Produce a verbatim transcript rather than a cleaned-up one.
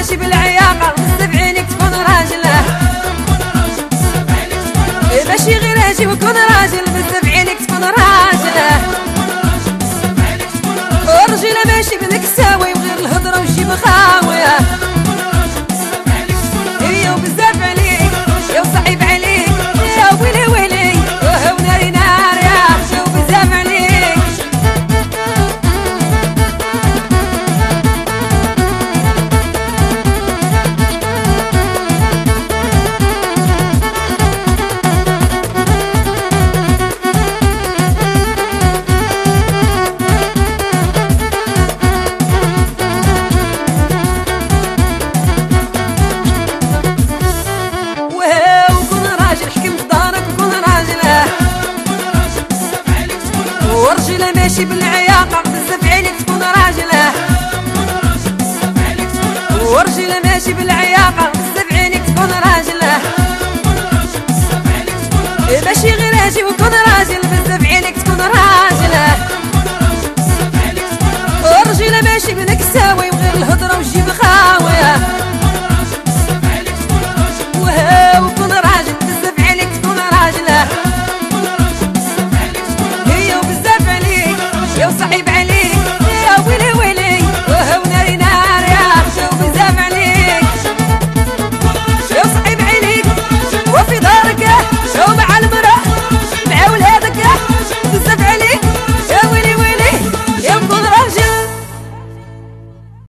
ماشي بالعياقة بزاف عينيك تكون راجله، ماشي غير اجي وكون راجل بزاف عينيك تكون راجله. الرجيلة ماشي بالكساوي وغير الهضرة وجيب خاوية، يا وبزاف عليك يا وصعيب عليك يا ويلي ويلي وناري نار يا وبزاف عليك. ورجيله ماشي بالعياقة بزاف عينيك تكون راجله، ورجيله ماشي بالعياقة بزاف عينيك تكون راجله، ماشي غير اجي وكون راجل بزاف عينيك تكون راجله. الرجيله ماشي بالكساوي وغير الهضرة وجيب خاوي،